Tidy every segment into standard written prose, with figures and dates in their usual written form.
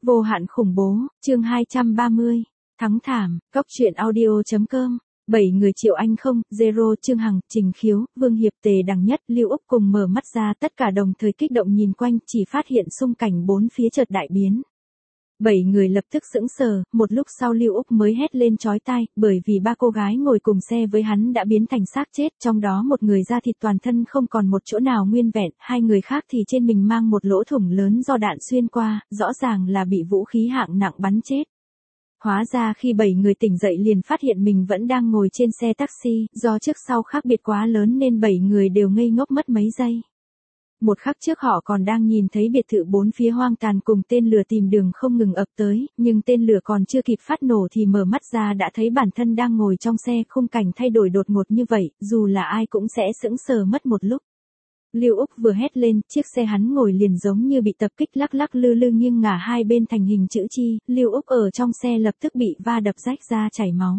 Vô hạn khủng bố, chương 230. Thắng thảm, Cóc truyện audio.com. 7 người Triệu Anh không, Zero, Trương Hằng, Trình Khiếu, Vương Hiệp, Tề Đằng Nhất, Lưu Úc cùng mở mắt ra, tất cả đồng thời kích động nhìn quanh, chỉ phát hiện xung cảnh bốn phía chợt đại biến. 7 người lập tức sững sờ, một lúc sau Lưu Úc mới hét lên chói tai, bởi vì ba cô gái ngồi cùng xe với hắn đã biến thành xác chết, trong đó một người da thịt toàn thân không còn một chỗ nào nguyên vẹn, hai người khác thì trên mình mang một lỗ thủng lớn do đạn xuyên qua, rõ ràng là bị vũ khí hạng nặng bắn chết. Hóa ra khi 7 người tỉnh dậy liền phát hiện mình vẫn đang ngồi trên xe taxi, do trước sau khác biệt quá lớn nên 7 người đều ngây ngốc mất mấy giây. Một khắc trước họ còn đang nhìn thấy biệt thự bốn phía hoang tàn cùng tên lửa tìm đường không ngừng ập tới, nhưng tên lửa còn chưa kịp phát nổ thì mở mắt ra đã thấy bản thân đang ngồi trong xe, khung cảnh thay đổi đột ngột như vậy, dù là ai cũng sẽ sững sờ mất một lúc. Lưu Úc vừa hét lên, chiếc xe hắn ngồi liền giống như bị tập kích lắc lắc lư lư nghiêng ngả hai bên thành hình chữ chi, Lưu Úc ở trong xe lập tức bị va đập rách ra chảy máu.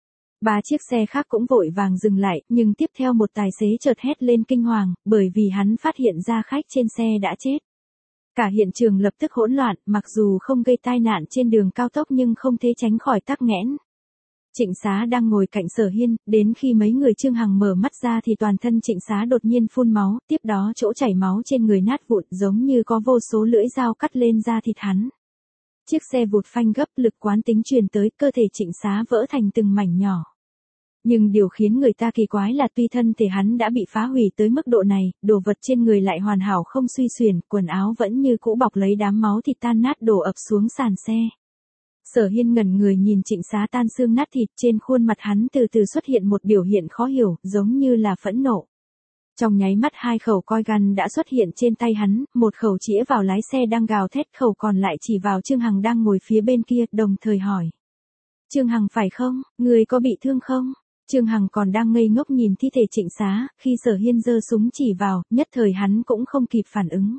3 chiếc xe khác cũng vội vàng dừng lại, nhưng tiếp theo một tài xế chợt hét lên kinh hoàng, bởi vì hắn phát hiện ra khách trên xe đã chết. Cả hiện trường lập tức hỗn loạn, mặc dù không gây tai nạn trên đường cao tốc nhưng không thể tránh khỏi tắc nghẽn. Trịnh Xá đang ngồi cạnh Sở Hiên, đến khi mấy người Trương Hằng mở mắt ra thì toàn thân Trịnh Xá đột nhiên phun máu, tiếp đó chỗ chảy máu trên người nát vụn giống như có vô số lưỡi dao cắt lên da thịt hắn. Chiếc xe vụt phanh gấp, lực quán tính truyền tới, cơ thể Trịnh Xá vỡ thành từng mảnh nhỏ. Nhưng điều khiến người ta kỳ quái là tuy thân thể hắn đã bị phá hủy tới mức độ này, đồ vật trên người lại hoàn hảo không suy xuyển, quần áo vẫn như cũ bọc lấy đám máu thịt tan nát đổ ập xuống sàn xe. Sở Hiên ngẩn người nhìn Trịnh Xá tan xương nát thịt, trên khuôn mặt hắn từ từ xuất hiện một biểu hiện khó hiểu, giống như là phẫn nộ. Trong nháy mắt 2 khẩu coi gun đã xuất hiện trên tay hắn, một khẩu chĩa vào lái xe đang gào thét, khẩu còn lại chỉ vào Trương Hằng đang ngồi phía bên kia, đồng thời hỏi. Trương Hằng phải không, người có bị thương không? Trương Hằng còn đang ngây ngốc nhìn thi thể Trịnh Xá, khi Sở Hiên giơ súng chỉ vào, nhất thời hắn cũng không kịp phản ứng.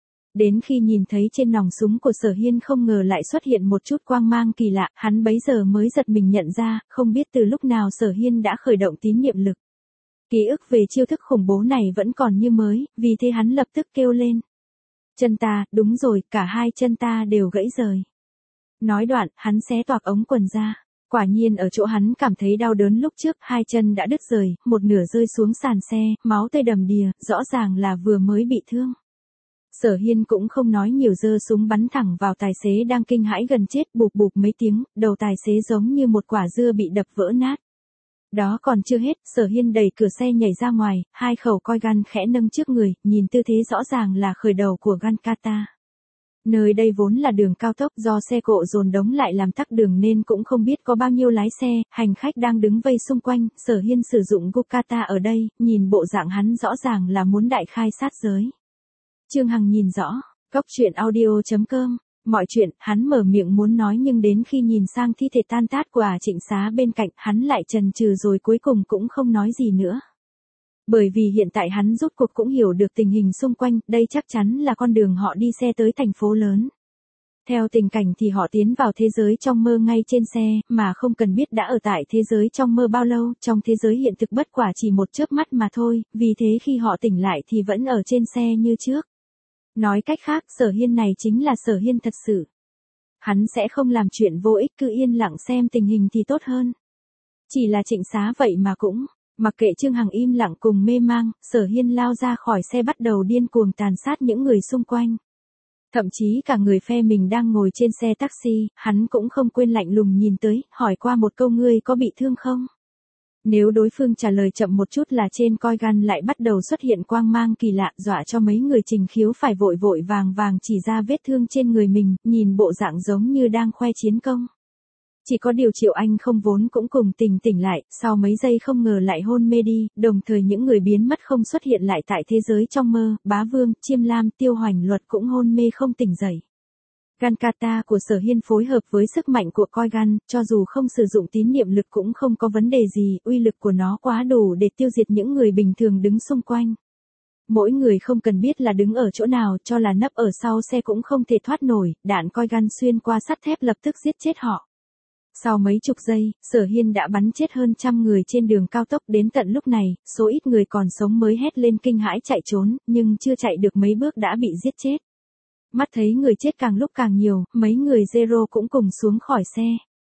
Đến khi nhìn thấy trên nòng súng của Sở Hiên không ngờ lại xuất hiện một chút quang mang kỳ lạ, hắn bấy giờ mới giật mình nhận ra, không biết từ lúc nào Sở Hiên đã khởi động tín niệm lực. Ký ức về chiêu thức khủng bố này vẫn còn như mới, vì thế hắn lập tức kêu lên. Chân ta, đúng rồi, cả hai chân ta đều gãy rời. Nói đoạn, hắn xé toạc ống quần ra. Quả nhiên ở chỗ hắn cảm thấy đau đớn lúc trước, hai chân đã đứt rời, một nửa rơi xuống sàn xe, máu tươi đầm đìa, rõ ràng là vừa mới bị thương. Sở Hiên cũng không nói nhiều, giơ súng bắn thẳng vào tài xế đang kinh hãi gần chết, bụp bụp mấy tiếng, đầu tài xế giống như một quả dưa bị đập vỡ nát. Đó còn chưa hết, Sở Hiên đẩy cửa xe nhảy ra ngoài, 2 khẩu coi gun khẽ nâng trước người, nhìn tư thế rõ ràng là khởi đầu của gun kata. Nơi đây vốn là đường cao tốc, do xe cộ dồn đống lại làm tắc đường nên cũng không biết có bao nhiêu lái xe, hành khách đang đứng vây xung quanh, Sở Hiên sử dụng Gokata ở đây, nhìn bộ dạng hắn rõ ràng là muốn đại khai sát giới. Trương Hằng nhìn rõ, Cóc truyện audio.com, mọi chuyện, hắn mở miệng muốn nói nhưng đến khi nhìn sang thi thể tan tát của Trịnh Xá bên cạnh, hắn lại chần chừ rồi cuối cùng cũng không nói gì nữa. Bởi vì hiện tại hắn rốt cuộc cũng hiểu được tình hình xung quanh, đây chắc chắn là con đường họ đi xe tới thành phố lớn. Theo tình cảnh thì họ tiến vào thế giới trong mơ ngay trên xe, mà không cần biết đã ở tại thế giới trong mơ bao lâu, trong thế giới hiện thực bất quả chỉ một chớp mắt mà thôi, vì thế khi họ tỉnh lại thì vẫn ở trên xe như trước. Nói cách khác, Sở Hiên này chính là Sở Hiên thật sự. Hắn sẽ không làm chuyện vô ích, cứ yên lặng xem tình hình thì tốt hơn. Chỉ là Trịnh Xá vậy mà cũng, mặc kệ Trương Hằng im lặng cùng mê mang, Sở Hiên lao ra khỏi xe bắt đầu điên cuồng tàn sát những người xung quanh. Thậm chí cả người phe mình đang ngồi trên xe taxi, hắn cũng không quên lạnh lùng nhìn tới, hỏi qua một câu ngươi có bị thương không? Nếu đối phương trả lời chậm một chút là trên coi gun lại bắt đầu xuất hiện quang mang kỳ lạ, dọa cho mấy người Trình Khiếu phải vội vội vàng vàng chỉ ra vết thương trên người mình, nhìn bộ dạng giống như đang khoe chiến công. Chỉ có điều Triệu Anh không vốn cũng cùng tỉnh lại, sau mấy giây không ngờ lại hôn mê đi, đồng thời những người biến mất không xuất hiện lại tại thế giới trong mơ, Bá Vương, Chiêm Lam, Tiêu Hoành Luật cũng hôn mê không tỉnh dậy. Gun kata của Sở Hiên phối hợp với sức mạnh của coi gun, cho dù không sử dụng tín niệm lực cũng không có vấn đề gì, uy lực của nó quá đủ để tiêu diệt những người bình thường đứng xung quanh. Mỗi người không cần biết là đứng ở chỗ nào, cho là nấp ở sau xe cũng không thể thoát nổi, đạn coi gun xuyên qua sắt thép lập tức giết chết họ. Sau mấy chục giây, Sở Hiên đã bắn chết hơn 100 người trên đường cao tốc, đến tận lúc này, số ít người còn sống mới hét lên kinh hãi chạy trốn, nhưng chưa chạy được mấy bước đã bị giết chết. Mắt thấy người chết càng lúc càng nhiều, mấy người Zero cũng cùng xuống khỏi xe.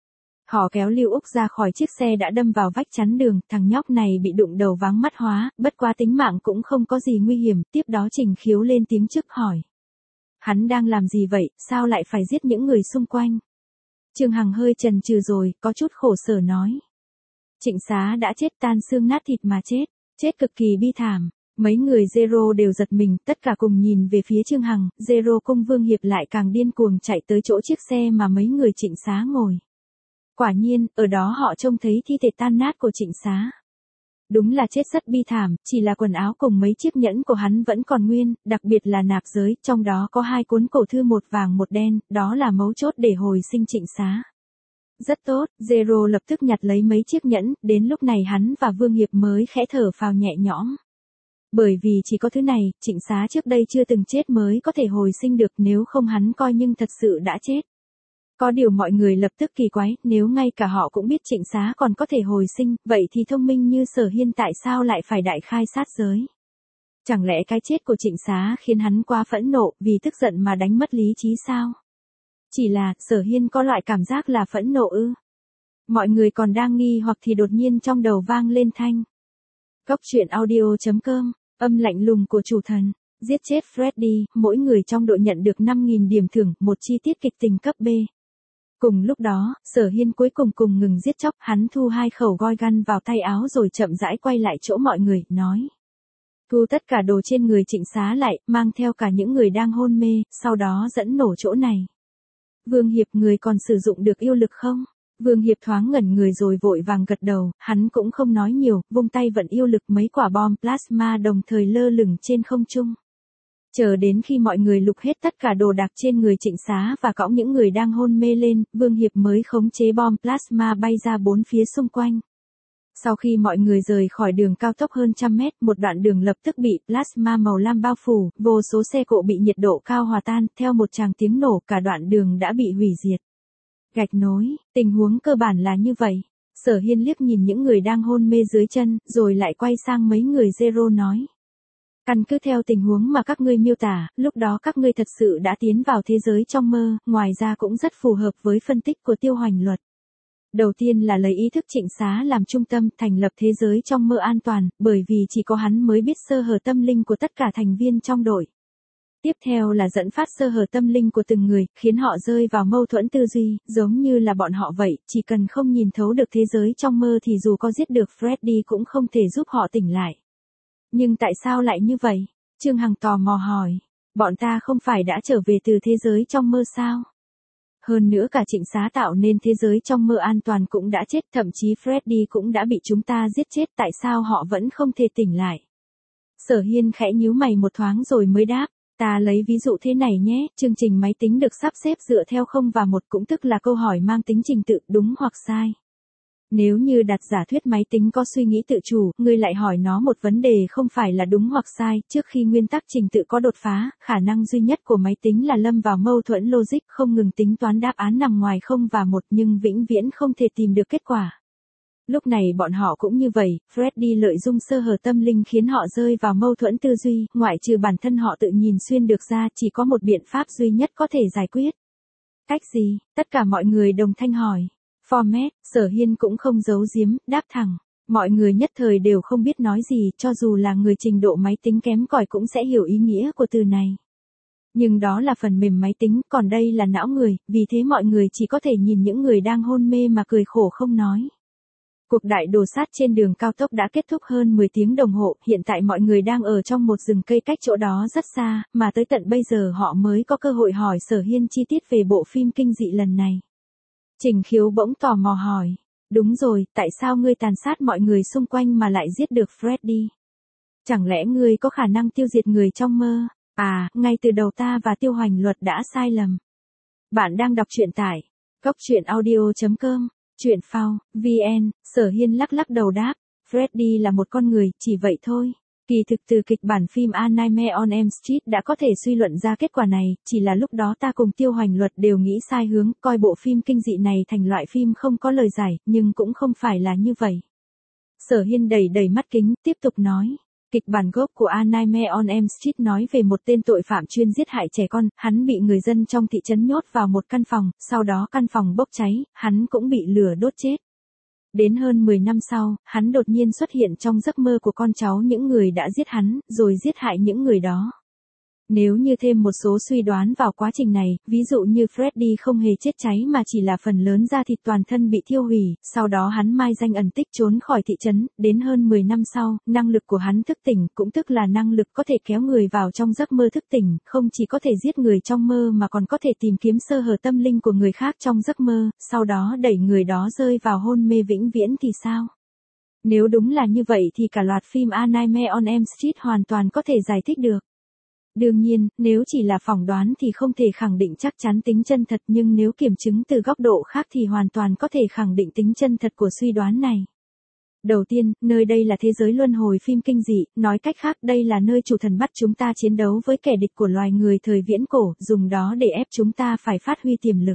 Họ kéo Lưu Úc ra khỏi chiếc xe đã đâm vào vách chắn đường, thằng nhóc này bị đụng đầu váng mắt hóa, bất quá tính mạng cũng không có gì nguy hiểm, tiếp đó Trình Khiếu lên tiếng trước hỏi. Hắn đang làm gì vậy, sao lại phải giết những người xung quanh? Trương Hằng hơi chần chừ rồi, có chút khổ sở nói. Trịnh Xá đã chết tan xương nát thịt mà chết cực kỳ bi thảm. Mấy người Zero đều giật mình, tất cả cùng nhìn về phía Trương Hằng, Zero cùng Vương Hiệp lại càng điên cuồng chạy tới chỗ chiếc xe mà mấy người Trịnh Xá ngồi. Quả nhiên, ở đó họ trông thấy thi thể tan nát của Trịnh Xá. Đúng là chết rất bi thảm, chỉ là quần áo cùng mấy chiếc nhẫn của hắn vẫn còn nguyên, đặc biệt là nạp giới, trong đó có 2 cuốn cổ thư, một vàng một đen, đó là mấu chốt để hồi sinh Trịnh Xá. Rất tốt, Zero lập tức nhặt lấy mấy chiếc nhẫn, đến lúc này hắn và Vương Hiệp mới khẽ thở phào nhẹ nhõm. Bởi vì chỉ có thứ này, Trịnh Xá trước đây chưa từng chết mới có thể hồi sinh được, nếu không hắn coi nhưng thật sự đã chết. Có điều mọi người lập tức kỳ quái, nếu ngay cả họ cũng biết Trịnh Xá còn có thể hồi sinh, vậy thì thông minh như Sở Hiên tại sao lại phải đại khai sát giới? Chẳng lẽ cái chết của Trịnh Xá khiến hắn quá phẫn nộ, vì tức giận mà đánh mất lý trí sao? Chỉ là, Sở Hiên có loại cảm giác là phẫn nộ ư? Mọi người còn đang nghi hoặc thì đột nhiên trong đầu vang lên thanh. Cốc truyện audio.com, âm lạnh lùng của chủ thần, giết chết Freddy, mỗi người trong đội nhận được 5.000 điểm thưởng, một chi tiết kịch tình cấp B. Cùng lúc đó, Sở Hiên cuối cùng ngừng giết chóc, hắn thu 2 khẩu goi gun vào tay áo rồi chậm rãi quay lại chỗ mọi người, nói. Thu tất cả đồ trên người Trịnh Xá lại, mang theo cả những người đang hôn mê, sau đó dẫn nổ chỗ này. Vương Hiệp, người còn sử dụng được yêu lực không? Vương Hiệp thoáng ngẩn người rồi vội vàng gật đầu, hắn cũng không nói nhiều, vung tay vận yêu lực, mấy quả bom plasma đồng thời lơ lửng trên không trung. Chờ đến khi mọi người lục hết tất cả đồ đạc trên người Trịnh Xá và cõng những người đang hôn mê lên, Vương Hiệp mới khống chế bom plasma bay ra 4 phía xung quanh. Sau khi mọi người rời khỏi đường cao tốc hơn 100 mét, một đoạn đường lập tức bị plasma màu lam bao phủ, vô số xe cộ bị nhiệt độ cao hòa tan, theo một tràng tiếng nổ cả đoạn đường đã bị hủy diệt. Gạch nối, tình huống cơ bản là như vậy. Sở Hiên liếc nhìn những người đang hôn mê dưới chân, rồi lại quay sang mấy người Zero nói. Căn cứ theo tình huống mà các ngươi miêu tả, lúc đó các ngươi thật sự đã tiến vào thế giới trong mơ, ngoài ra cũng rất phù hợp với phân tích của Tiêu Hoành Luật. Đầu tiên là lấy ý thức Trịnh Xá làm trung tâm, thành lập thế giới trong mơ an toàn, bởi vì chỉ có hắn mới biết sơ hở tâm linh của tất cả thành viên trong đội. Tiếp theo là dẫn phát sơ hở tâm linh của từng người, khiến họ rơi vào mâu thuẫn tư duy, giống như là bọn họ vậy, chỉ cần không nhìn thấu được thế giới trong mơ thì dù có giết được Freddy cũng không thể giúp họ tỉnh lại. Nhưng tại sao lại như vậy? Trương Hằng tò mò hỏi. Bọn ta không phải đã trở về từ thế giới trong mơ sao? Hơn nữa cả Trịnh Xá tạo nên thế giới trong mơ an toàn cũng đã chết, thậm chí Freddy cũng đã bị chúng ta giết chết, tại sao họ vẫn không thể tỉnh lại? Sở Hiên khẽ nhíu mày một thoáng rồi mới đáp. Ta lấy ví dụ thế này nhé, chương trình máy tính được sắp xếp dựa theo 0 và 1, cũng tức là câu hỏi mang tính trình tự, đúng hoặc sai. Nếu như đặt giả thuyết máy tính có suy nghĩ tự chủ, ngươi lại hỏi nó một vấn đề không phải là đúng hoặc sai, trước khi nguyên tắc trình tự có đột phá, khả năng duy nhất của máy tính là lâm vào mâu thuẫn logic, không ngừng tính toán đáp án nằm ngoài 0 và 1 nhưng vĩnh viễn không thể tìm được kết quả. Lúc này bọn họ cũng như vậy, Freddy lợi dụng sơ hở tâm linh khiến họ rơi vào mâu thuẫn tư duy, ngoại trừ bản thân họ tự nhìn xuyên được ra, chỉ có một biện pháp duy nhất có thể giải quyết. Cách gì? Tất cả mọi người đồng thanh hỏi. Format, Sở Hiên cũng không giấu giếm, đáp thẳng. Mọi người nhất thời đều không biết nói gì, cho dù là người trình độ máy tính kém cỏi cũng sẽ hiểu ý nghĩa của từ này. Nhưng đó là phần mềm máy tính, còn đây là não người, vì thế mọi người chỉ có thể nhìn những người đang hôn mê mà cười khổ không nói. Cuộc đại đồ sát trên đường cao tốc đã kết thúc hơn 10 tiếng đồng hồ, hiện tại mọi người đang ở trong một rừng cây cách chỗ đó rất xa, mà tới tận bây giờ họ mới có cơ hội hỏi Sở Hiên chi tiết về bộ phim kinh dị lần này. Trình Khiếu bỗng tò mò hỏi, đúng rồi, tại sao ngươi tàn sát mọi người xung quanh mà lại giết được Freddy? Chẳng lẽ ngươi có khả năng tiêu diệt người trong mơ? À, ngay từ đầu ta và Tiêu Hoành Luật đã sai lầm. Bạn đang đọc truyện tại cốc truyện audio.com. Chuyện phao, VN, Sở Hiên lắc đầu đáp, Freddy là một con người, chỉ vậy thôi. Kỳ thực từ kịch bản phim A Nightmare on Elm Street đã có thể suy luận ra kết quả này, chỉ là lúc đó ta cùng Tiêu Hoành Luật đều nghĩ sai hướng, coi bộ phim kinh dị này thành loại phim không có lời giải, nhưng cũng không phải là như vậy. Sở Hiên đẩy mắt kính, tiếp tục nói. Kịch bản gốc của A Nightmare on Elm Street nói về một tên tội phạm chuyên giết hại trẻ con, hắn bị người dân trong thị trấn nhốt vào một căn phòng, sau đó căn phòng bốc cháy, hắn cũng bị lửa đốt chết. Đến hơn 10 năm sau, hắn đột nhiên xuất hiện trong giấc mơ của con cháu những người đã giết hắn, rồi giết hại những người đó. Nếu như thêm một số suy đoán vào quá trình này, ví dụ như Freddy không hề chết cháy mà chỉ là phần lớn da thịt toàn thân bị thiêu hủy, sau đó hắn mai danh ẩn tích trốn khỏi thị trấn, đến hơn 10 năm sau, năng lực của hắn thức tỉnh, cũng tức là năng lực có thể kéo người vào trong giấc mơ thức tỉnh, không chỉ có thể giết người trong mơ mà còn có thể tìm kiếm sơ hở tâm linh của người khác trong giấc mơ, sau đó đẩy người đó rơi vào hôn mê vĩnh viễn thì sao? Nếu đúng là như vậy thì cả loạt phim A Nightmare on Elm Street hoàn toàn có thể giải thích được. Đương nhiên, nếu chỉ là phỏng đoán thì không thể khẳng định chắc chắn tính chân thật, nhưng nếu kiểm chứng từ góc độ khác thì hoàn toàn có thể khẳng định tính chân thật của suy đoán này. Đầu tiên, nơi đây là thế giới luân hồi phim kinh dị, nói cách khác đây là nơi chủ thần bắt chúng ta chiến đấu với kẻ địch của loài người thời viễn cổ, dùng đó để ép chúng ta phải phát huy tiềm lực.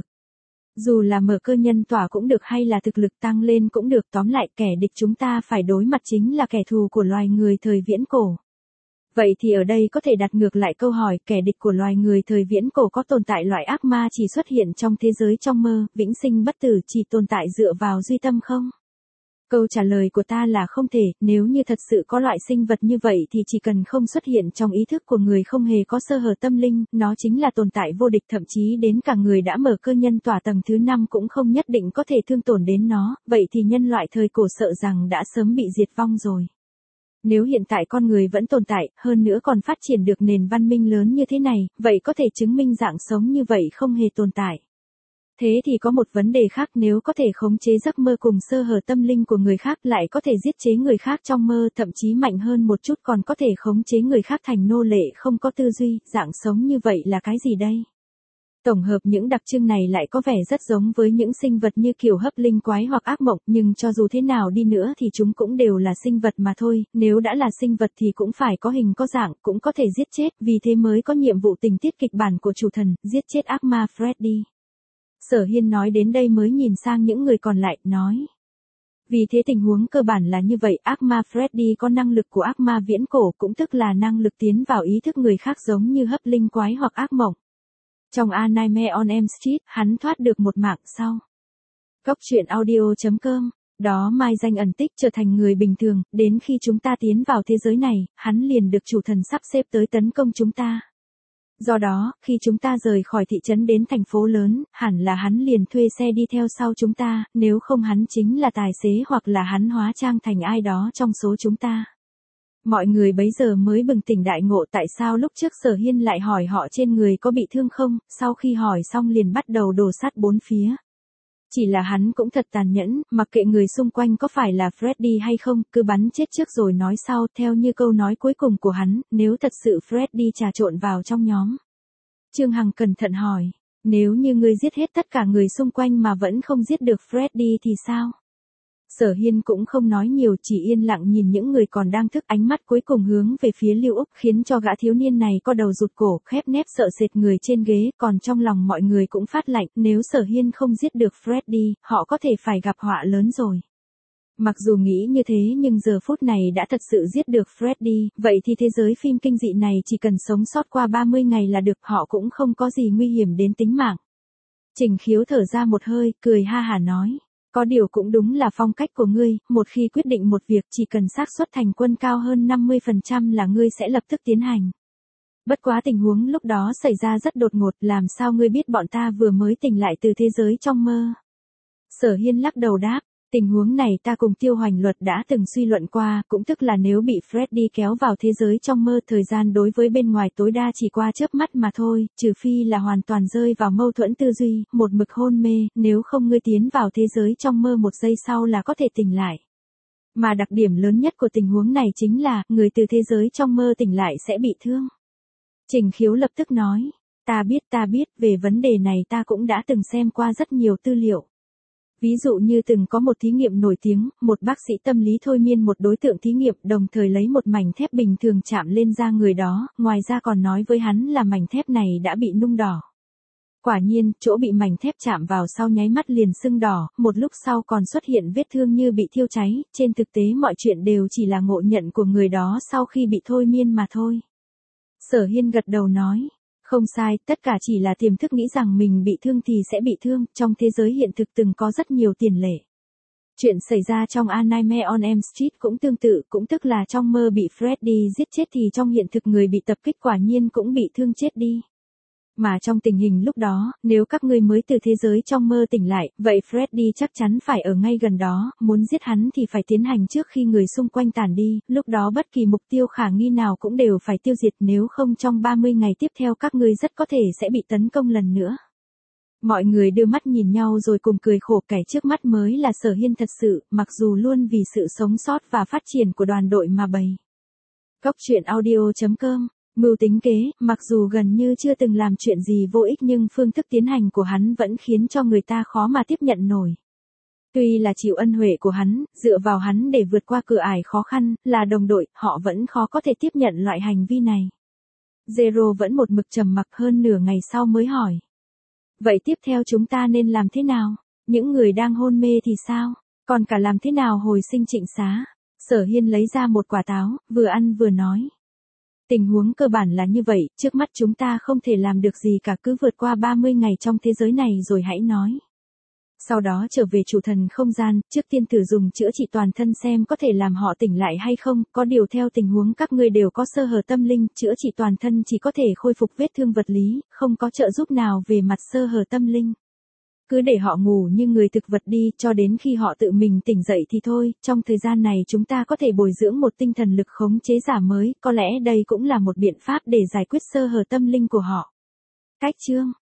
Dù là mở cơ nhân tỏa cũng được hay là thực lực tăng lên cũng được, tóm lại kẻ địch chúng ta phải đối mặt chính là kẻ thù của loài người thời viễn cổ. Vậy thì ở đây có thể đặt ngược lại câu hỏi, kẻ địch của loài người thời viễn cổ có tồn tại loại ác ma chỉ xuất hiện trong thế giới trong mơ, vĩnh sinh bất tử chỉ tồn tại dựa vào duy tâm không? Câu trả lời của ta là không thể, nếu như thật sự có loại sinh vật như vậy thì chỉ cần không xuất hiện trong ý thức của người không hề có sơ hở tâm linh, nó chính là tồn tại vô địch, thậm chí đến cả người đã mở cơ nhân tỏa tầng thứ 5 cũng không nhất định có thể thương tổn đến nó, vậy thì nhân loại thời cổ sợ rằng đã sớm bị diệt vong rồi. Nếu hiện tại con người vẫn tồn tại, hơn nữa còn phát triển được nền văn minh lớn như thế này, vậy có thể chứng minh dạng sống như vậy không hề tồn tại. Thế thì có một vấn đề khác, nếu có thể khống chế giấc mơ cùng sơ hở tâm linh của người khác, lại có thể giết chế người khác trong mơ, thậm chí mạnh hơn một chút còn có thể khống chế người khác thành nô lệ không có tư duy, dạng sống như vậy là cái gì đây? Tổng hợp những đặc trưng này lại có vẻ rất giống với những sinh vật như kiểu hấp linh quái hoặc ác mộng, nhưng cho dù thế nào đi nữa thì chúng cũng đều là sinh vật mà thôi, nếu đã là sinh vật thì cũng phải có hình có dạng, cũng có thể giết chết, vì thế mới có nhiệm vụ tình tiết kịch bản của chủ thần, giết chết ác ma Freddy. Sở Hiên nói đến đây mới nhìn sang những người còn lại, nói. Vì thế tình huống cơ bản là như vậy, ác ma Freddy có năng lực của ác ma viễn cổ, cũng tức là năng lực tiến vào ý thức người khác giống như hấp linh quái hoặc ác mộng. Trong A Nightmare on Elm Street, hắn thoát được một mạng sau. Cóc truyện audio.com, đó mai danh ẩn tích trở thành người bình thường, đến khi chúng ta tiến vào thế giới này, hắn liền được chủ thần sắp xếp tới tấn công chúng ta. Do đó, khi chúng ta rời khỏi thị trấn đến thành phố lớn, hẳn là hắn liền thuê xe đi theo sau chúng ta, nếu không hắn chính là tài xế hoặc là hắn hóa trang thành ai đó trong số chúng ta. Mọi người bấy giờ mới bừng tỉnh đại ngộ tại sao lúc trước Sở Hiên lại hỏi họ trên người có bị thương không, sau khi hỏi xong liền bắt đầu đổ sát bốn phía. Chỉ là hắn cũng thật tàn nhẫn, mặc kệ người xung quanh có phải là Freddy hay không, cứ bắn chết trước rồi nói sau, theo như câu nói cuối cùng của hắn, nếu thật sự Freddy trà trộn vào trong nhóm. Trương Hằng cẩn thận hỏi, nếu như ngươi giết hết tất cả người xung quanh mà vẫn không giết được Freddy thì sao? Sở Hiên cũng không nói nhiều, chỉ yên lặng nhìn những người còn đang thức, ánh mắt cuối cùng hướng về phía Lưu Úc, khiến cho gã thiếu niên này co đầu rụt cổ, khép nép sợ sệt người trên ghế, còn trong lòng mọi người cũng phát lạnh, nếu Sở Hiên không giết được Freddy, họ có thể phải gặp họa lớn rồi. Mặc dù nghĩ như thế nhưng giờ phút này đã thật sự giết được Freddy, vậy thì thế giới phim kinh dị này chỉ cần sống sót qua 30 ngày là được, họ cũng không có gì nguy hiểm đến tính mạng. Trình Khiếu thở ra một hơi, cười ha hả nói. Có điều cũng đúng là phong cách của ngươi, một khi quyết định một việc chỉ cần xác suất thành quân cao hơn 50% là ngươi sẽ lập tức tiến hành. Bất quá tình huống lúc đó xảy ra rất đột ngột, làm sao ngươi biết bọn ta vừa mới tỉnh lại từ thế giới trong mơ? Sở Hiên lắc đầu đáp, tình huống này ta cùng Tiêu Hoành Luật đã từng suy luận qua, cũng tức là nếu bị Freddy kéo vào thế giới trong mơ, thời gian đối với bên ngoài tối đa chỉ qua chớp mắt mà thôi, trừ phi là hoàn toàn rơi vào mâu thuẫn tư duy, một mực hôn mê, nếu không ngươi tiến vào thế giới trong mơ một giây sau là có thể tỉnh lại. Mà đặc điểm lớn nhất của tình huống này chính là, người từ thế giới trong mơ tỉnh lại sẽ bị thương. Trình Khiếu lập tức nói, ta biết, về vấn đề này ta cũng đã từng xem qua rất nhiều tư liệu. Ví dụ như từng có một thí nghiệm nổi tiếng, một bác sĩ tâm lý thôi miên một đối tượng thí nghiệm, đồng thời lấy một mảnh thép bình thường chạm lên da người đó, ngoài ra còn nói với hắn là mảnh thép này đã bị nung đỏ. Quả nhiên, chỗ bị mảnh thép chạm vào sau nháy mắt liền sưng đỏ, một lúc sau còn xuất hiện vết thương như bị thiêu cháy, trên thực tế mọi chuyện đều chỉ là ngộ nhận của người đó sau khi bị thôi miên mà thôi. Sở Hiên gật đầu nói, không sai, tất cả chỉ là tiềm thức nghĩ rằng mình bị thương thì sẽ bị thương, trong thế giới hiện thực từng có rất nhiều tiền lệ. Chuyện xảy ra trong A Nightmare on Elm Street cũng tương tự, cũng tức là trong mơ bị Freddy giết chết thì trong hiện thực người bị tập kích quả nhiên cũng bị thương chết đi. Mà trong tình hình lúc đó, nếu các ngươi mới từ thế giới trong mơ tỉnh lại, vậy Freddy chắc chắn phải ở ngay gần đó, muốn giết hắn thì phải tiến hành trước khi người xung quanh tản đi, lúc đó bất kỳ mục tiêu khả nghi nào cũng đều phải tiêu diệt, nếu không trong 30 ngày tiếp theo các ngươi rất có thể sẽ bị tấn công lần nữa. Mọi người đưa mắt nhìn nhau rồi cùng cười khổ, kẻ trước mắt mới là Sở Hiên thật sự, mặc dù luôn vì sự sống sót và phát triển của đoàn đội mà bày. Cóc truyện audio.com. Mưu tính kế, mặc dù gần như chưa từng làm chuyện gì vô ích nhưng phương thức tiến hành của hắn vẫn khiến cho người ta khó mà tiếp nhận nổi. Tuy là chịu ân huệ của hắn, dựa vào hắn để vượt qua cửa ải khó khăn, là đồng đội, họ vẫn khó có thể tiếp nhận loại hành vi này. Zero vẫn một mực trầm mặc, hơn nửa ngày sau mới hỏi. Vậy tiếp theo chúng ta nên làm thế nào? Những người đang hôn mê thì sao? Còn cả làm thế nào hồi sinh Trịnh Xá? Sở Hiên lấy ra một quả táo, vừa ăn vừa nói. Tình huống cơ bản là như vậy, trước mắt chúng ta không thể làm được gì cả, cứ vượt qua 30 ngày trong thế giới này rồi hãy nói. Sau đó trở về chủ thần không gian, trước tiên thử dùng chữa trị toàn thân xem có thể làm họ tỉnh lại hay không, có điều theo tình huống các ngươi đều có sơ hở tâm linh, chữa trị toàn thân chỉ có thể khôi phục vết thương vật lý, không có trợ giúp nào về mặt sơ hở tâm linh. Cứ để họ ngủ như người thực vật đi, cho đến khi họ tự mình tỉnh dậy thì thôi, trong thời gian này chúng ta có thể bồi dưỡng một tinh thần lực khống chế giả mới, có lẽ đây cũng là một biện pháp để giải quyết sơ hở tâm linh của họ. Cách chương